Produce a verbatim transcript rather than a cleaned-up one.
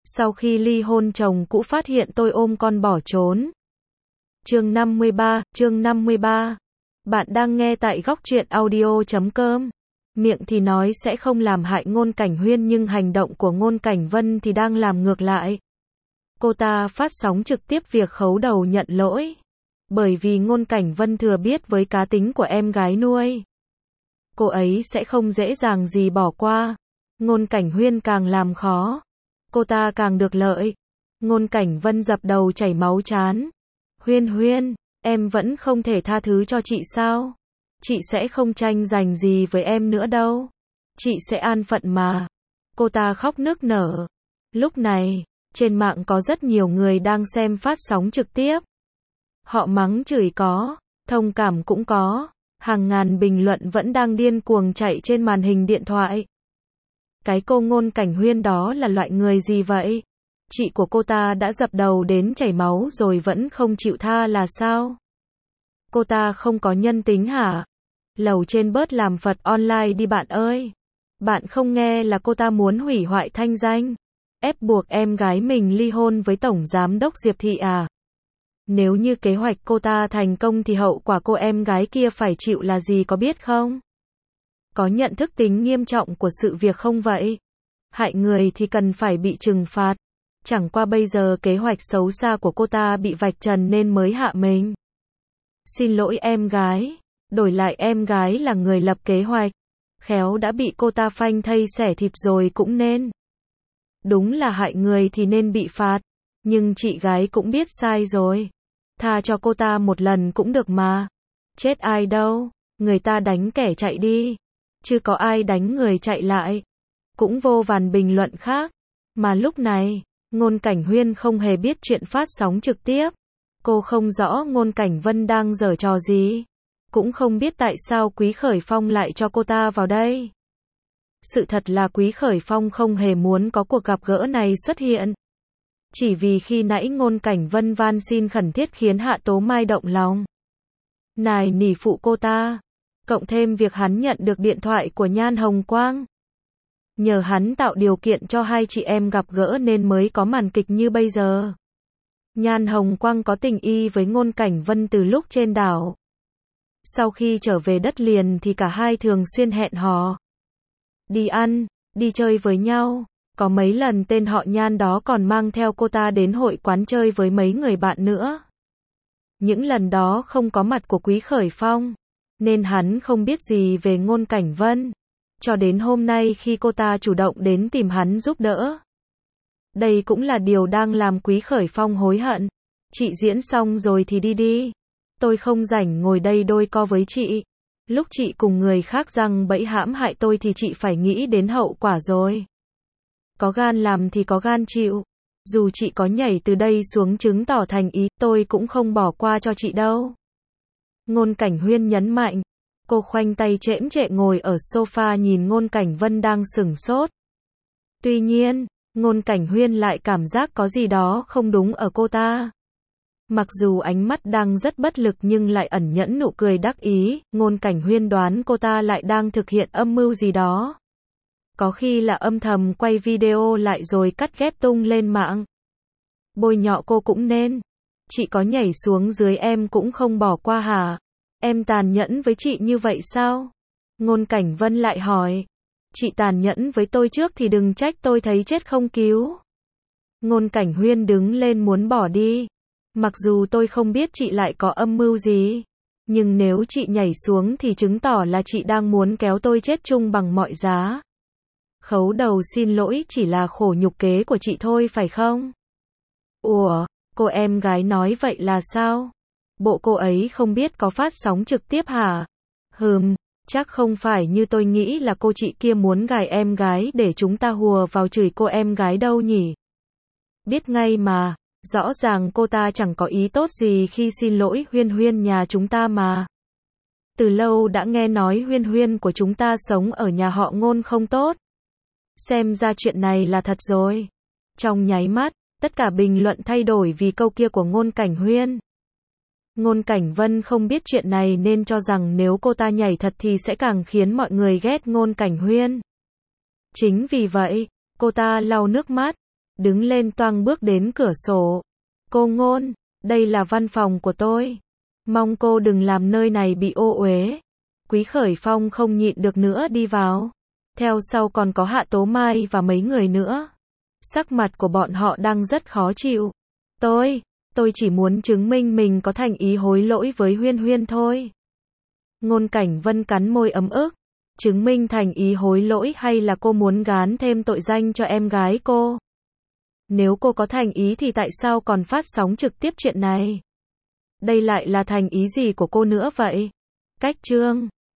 Sau khi ly hôn chồng cũ phát hiện tôi ôm con bỏ trốn. Chương năm mươi ba, chương năm mươi ba. Bạn đang nghe tại góc truyện audio chấm com. Miệng thì nói sẽ không làm hại Ngôn Cảnh Huyên nhưng hành động của Ngôn Cảnh Vân thì đang làm ngược lại. Cô ta phát sóng trực tiếp việc khấu đầu nhận lỗi. Bởi vì Ngôn Cảnh Vân thừa biết với cá tính của em gái nuôi, cô ấy sẽ không dễ dàng gì bỏ qua. Ngôn Cảnh Huyên càng làm khó, cô ta càng được lợi. Ngôn Cảnh Vân dập đầu chảy máu chán. Huyên Huyên, em vẫn không thể tha thứ cho chị sao? Chị sẽ không tranh giành gì với em nữa đâu. Chị sẽ an phận mà. Cô ta khóc nức nở. Lúc này, trên mạng có rất nhiều người đang xem phát sóng trực tiếp. Họ mắng chửi có, thông cảm cũng có. Hàng ngàn bình luận vẫn đang điên cuồng chạy trên màn hình điện thoại. Cái cô Ngôn Cảnh Huyên đó là loại người gì vậy? Chị của cô ta đã dập đầu đến chảy máu rồi vẫn không chịu tha là sao? Cô ta không có nhân tính hả? Lầu trên bớt làm Phật online đi bạn ơi. Bạn không nghe là cô ta muốn hủy hoại thanh danh, ép buộc em gái mình ly hôn với Tổng Giám đốc Diệp Thị à? Nếu như kế hoạch cô ta thành công thì hậu quả cô em gái kia phải chịu là gì có biết không? Có nhận thức tính nghiêm trọng của sự việc không vậy? Hại người thì cần phải bị trừng phạt. Chẳng qua bây giờ kế hoạch xấu xa của cô ta bị vạch trần nên mới hạ mình. Xin lỗi em gái. Đổi lại em gái là người lập kế hoạch. Khéo đã bị cô ta phanh thây xẻ thịt rồi cũng nên. Đúng là hại người thì nên bị phạt. Nhưng chị gái cũng biết sai rồi. Tha cho cô ta một lần cũng được mà. Chết ai đâu. Người ta đánh kẻ chạy đi. Chứ có ai đánh người chạy lại. Cũng vô vàn bình luận khác. Mà lúc này, Ngôn Cảnh Huyên không hề biết chuyện phát sóng trực tiếp. Cô không rõ Ngôn Cảnh Vân đang giở trò gì. Cũng không biết tại sao Quý Khởi Phong lại cho cô ta vào đây. Sự thật là Quý Khởi Phong không hề muốn có cuộc gặp gỡ này xuất hiện. Chỉ vì khi nãy Ngôn Cảnh Vân van xin khẩn thiết khiến Hạ Tố Mai động lòng. Nài nỉ phụ cô ta. Cộng thêm việc hắn nhận được điện thoại của Nhan Hồng Quang. Nhờ hắn tạo điều kiện cho hai chị em gặp gỡ nên mới có màn kịch như bây giờ. Nhan Hồng Quang có tình y với Ngôn Cảnh Vân từ lúc trên đảo. Sau khi trở về đất liền thì cả hai thường xuyên hẹn hò. Đi ăn, đi chơi với nhau. Có mấy lần tên họ Nhan đó còn mang theo cô ta đến hội quán chơi với mấy người bạn nữa. Những lần đó không có mặt của Quý Khởi Phong, nên hắn không biết gì về Ngôn Cảnh Vân. Cho đến hôm nay khi cô ta chủ động đến tìm hắn giúp đỡ. Đây cũng là điều đang làm Quý Khởi Phong hối hận. Chị diễn xong rồi thì đi đi. Tôi không rảnh ngồi đây đôi co với chị. Lúc chị cùng người khác giăng bẫy hãm hại tôi thì chị phải nghĩ đến hậu quả rồi. Có gan làm thì có gan chịu. Dù chị có nhảy từ đây xuống chứng tỏ thành ý, tôi cũng không bỏ qua cho chị đâu. Ngôn Cảnh Huyên nhấn mạnh. Cô khoanh tay chễm chệ ngồi ở sofa nhìn Ngôn Cảnh Vân đang sửng sốt. Tuy nhiên, Ngôn Cảnh Huyên lại cảm giác có gì đó không đúng ở cô ta. Mặc dù ánh mắt đang rất bất lực nhưng lại ẩn nhẫn nụ cười đắc ý, Ngôn Cảnh Huyên đoán cô ta lại đang thực hiện âm mưu gì đó. Có khi là âm thầm quay video lại rồi cắt ghép tung lên mạng. Bôi nhọ cô cũng nên. Chị có nhảy xuống dưới em cũng không bỏ qua hả? Em tàn nhẫn với chị như vậy sao? Ngôn Cảnh Vân lại hỏi. Chị tàn nhẫn với tôi trước thì đừng trách tôi thấy chết không cứu. Ngôn Cảnh Huyên đứng lên muốn bỏ đi. Mặc dù tôi không biết chị lại có âm mưu gì. Nhưng nếu chị nhảy xuống thì chứng tỏ là chị đang muốn kéo tôi chết chung bằng mọi giá. Khấu đầu xin lỗi chỉ là khổ nhục kế của chị thôi phải không? Ủa, cô em gái nói vậy là sao? Bộ cô ấy không biết có phát sóng trực tiếp hả? Hừm, chắc không phải như tôi nghĩ là cô chị kia muốn gài em gái để chúng ta hùa vào chửi cô em gái đâu nhỉ? Biết ngay mà, rõ ràng cô ta chẳng có ý tốt gì khi xin lỗi Huyên Huyên nhà chúng ta mà. Từ lâu đã nghe nói Huyên Huyên của chúng ta sống ở nhà họ Ngôn không tốt. Xem ra chuyện này là thật rồi. Trong nháy mắt, tất cả bình luận thay đổi vì câu kia của Ngôn Cảnh Huyên. Ngôn Cảnh Vân không biết chuyện này nên cho rằng nếu cô ta nhảy thật thì sẽ càng khiến mọi người ghét Ngôn Cảnh Huyên. Chính vì vậy, cô ta lau nước mắt. đứng lên toang bước đến cửa sổ. Cô Ngôn, đây là văn phòng của tôi. Mong cô đừng làm nơi này bị ô uế. Quý Khởi Phong không nhịn được nữa đi vào. Theo sau còn có Hạ Tố Mai và mấy người nữa. Sắc mặt của bọn họ đang rất khó chịu. Tôi, tôi chỉ muốn chứng minh mình có thành ý hối lỗi với Huyên Huyên thôi. Ngôn Cảnh Vân cắn môi ấm ức. Chứng minh thành ý hối lỗi hay là cô muốn gán thêm tội danh cho em gái cô? Nếu cô có thành ý thì tại sao còn phát sóng trực tiếp chuyện này? Đây lại là thành ý gì của cô nữa vậy? Cách chương